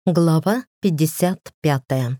Глава 55.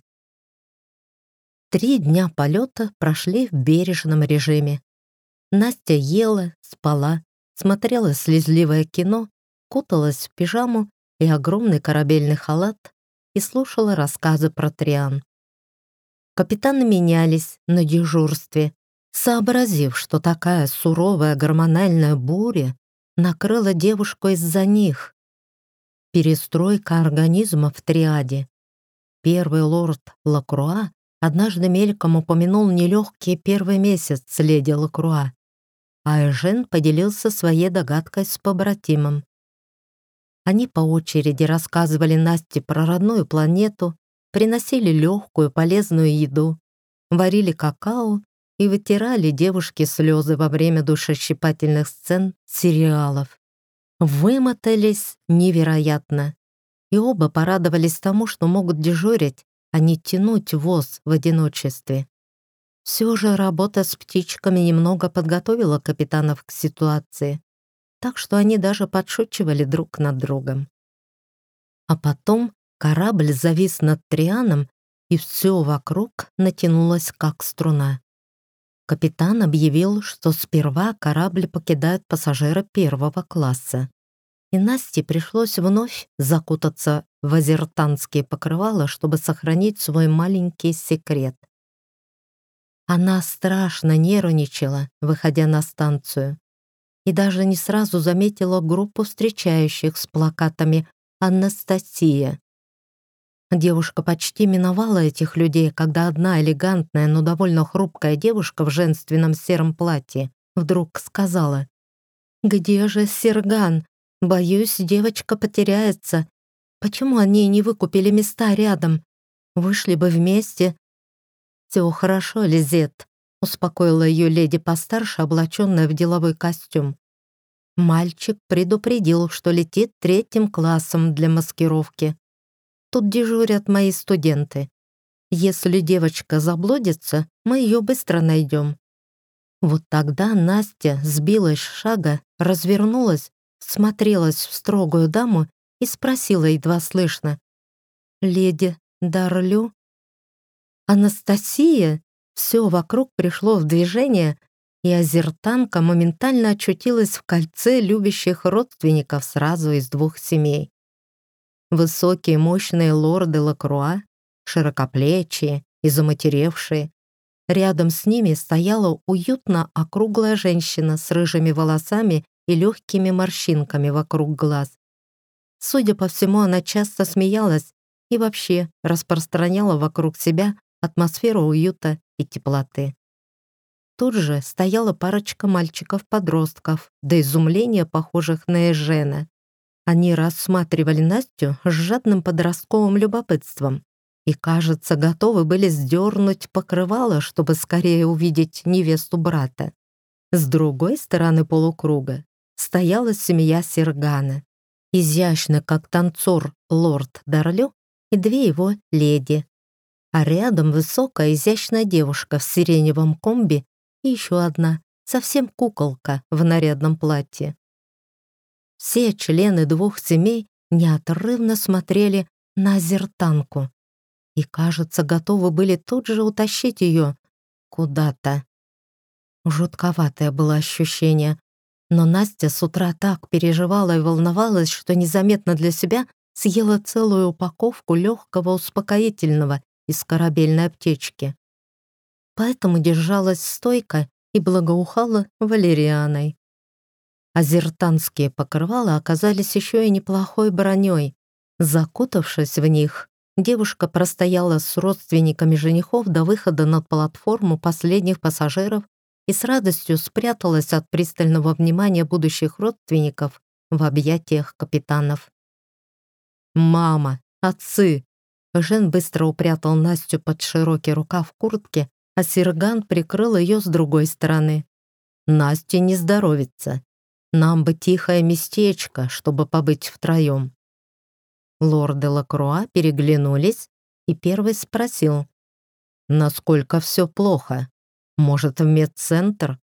3 дня полета прошли в бережном режиме. Настя ела, спала, смотрела слезливое кино, куталась в пижаму и огромный корабельный халат и слушала рассказы про Триан. Капитаны менялись на дежурстве, сообразив, что такая суровая гормональная буря накрыла девушку из-за них. Перестройка организма в триаде. Первый лорд Лакруа однажды мельком упомянул нелегкий первый месяц леди Лакруа, а Эжен поделился своей догадкой с побратимом. Они по очереди рассказывали Насте про родную планету, приносили легкую полезную еду, варили какао и вытирали девушке слезы во время душещипательных сцен сериалов. Вымотались невероятно, и оба порадовались тому, что могут дежурить, а не тянуть воз в одиночестве. Все же работа с птичками немного подготовила капитанов к ситуации, так что они даже подшучивали друг над другом. А потом корабль завис над Трианом, и все вокруг натянулось как струна. Капитан объявил, что сперва корабль покидают пассажиры первого класса, и Насте пришлось вновь закутаться в азертанские покрывала, чтобы сохранить свой маленький секрет. Она страшно нервничала, выходя на станцию, и даже не сразу заметила группу встречающих с плакатами «Анастасия». Девушка почти миновала этих людей, когда одна элегантная, но довольно хрупкая девушка в женственном сером платье вдруг сказала: «Где же Серган? Боюсь, девочка потеряется. Почему они не выкупили места рядом? Вышли бы вместе». «Все хорошо, Лизет», — успокоила ее леди постарше, облаченная в деловой костюм. Мальчик предупредил, что летит 3-м классом для маскировки. Тут дежурят мои студенты. Если девочка заблудится, мы ее быстро найдем». Вот тогда Настя сбилась с шага, развернулась, смотрелась в строгую даму и спросила едва слышно: «Леди Дарлю?» «Анастасия?» Все вокруг пришло в движение, и азертанка моментально очутилась в кольце любящих родственников сразу из 2 семей. Высокие мощные лорды Лакруа, широкоплечие и заматеревшие. Рядом с ними стояла уютно округлая женщина с рыжими волосами и легкими морщинками вокруг глаз. Судя по всему, она часто смеялась и вообще распространяла вокруг себя атмосферу уюта и теплоты. Тут же стояла парочка мальчиков-подростков, до изумления похожих на Эжена. Они рассматривали Настю с жадным подростковым любопытством и, кажется, готовы были сдернуть покрывало, чтобы скорее увидеть невесту брата. С другой стороны полукруга стояла семья Сергана, изящно, как танцор лорд Дарлю и 2 его леди, а рядом высокая изящная девушка в сиреневом комби и еще одна, совсем куколка в нарядном платье. Все члены 2 семей неотрывно смотрели на азертанку и, кажется, готовы были тут же утащить ее куда-то. Жутковатое было ощущение, но Настя с утра так переживала и волновалась, что незаметно для себя съела целую упаковку легкого успокоительного из корабельной аптечки. Поэтому держалась стойко и благоухала валерианой. Азертанские покрывала оказались еще и неплохой броней. Закутавшись в них, девушка простояла с родственниками женихов до выхода на платформу последних пассажиров и с радостью спряталась от пристального внимания будущих родственников в объятиях капитанов. «Мама! Отцы!» Жен быстро упрятал Настю под широкий рукав куртки, а Серган прикрыл ее с другой стороны. «Насте не здоровится. Нам бы тихое местечко, чтобы побыть втроем». Лорды Лакруа переглянулись, и первый спросил: «Насколько все плохо? Может, в медцентр?»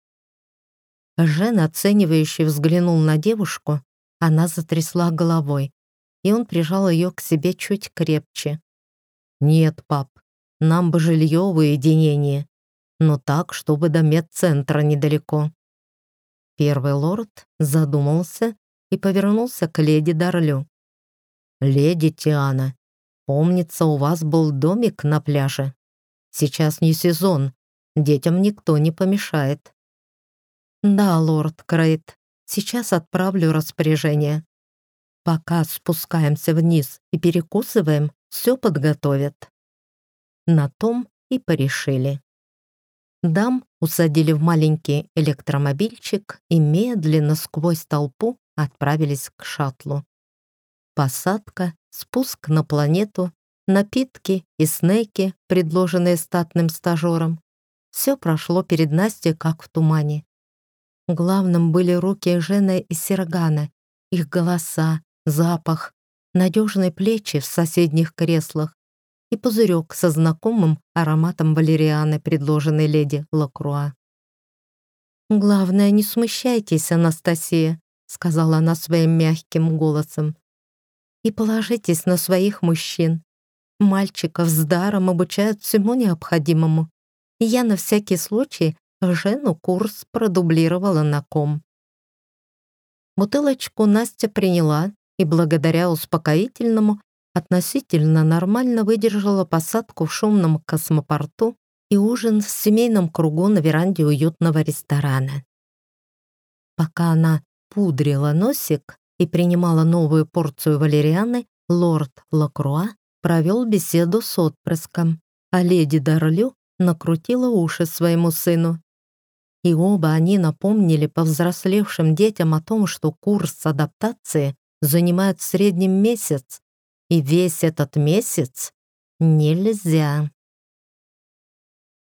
Жен оценивающе взглянул на девушку, она затрясла головой. и он прижал ее к себе чуть крепче. «Нет, пап, нам бы жилье в уединении, но так, чтобы до медцентра недалеко». Первый лорд задумался и повернулся к леди Дарлю. «Леди Тиана, помнится, у вас был домик на пляже. Сейчас не сезон, детям никто не помешает». «Да, лорд Крейт, сейчас отправлю распоряжение. Пока спускаемся вниз и перекусываем, все подготовят». На том и порешили. Дам усадили в маленький электромобильчик и медленно сквозь толпу отправились к шаттлу. Посадка, спуск на планету, напитки и снеки, предложенные статным стажером. Все прошло перед Настей как в тумане. Главным были руки Жена и Сергана, их голоса, запах, надежные плечи в соседних креслах и пузырек со знакомым ароматом валерианы, предложенной леди Лакруа. «Главное, не смущайтесь, Анастасия», — сказала она своим мягким голосом, «и положитесь на своих мужчин. Мальчиков с даром обучают всему необходимому. И я на всякий случай Жену курс продублировала на ком». Бутылочку Настя приняла и благодаря успокоительному относительно нормально выдержала посадку в шумном космопорту и ужин в семейном кругу на веранде уютного ресторана. Пока она пудрила носик и принимала новую порцию валерианы, лорд Лакруа провел беседу с отпрыском, а леди Дарлю накрутила уши своему сыну. И оба они напомнили повзрослевшим детям о том, что курс адаптации занимает в среднем месяц, и весь этот месяц нельзя.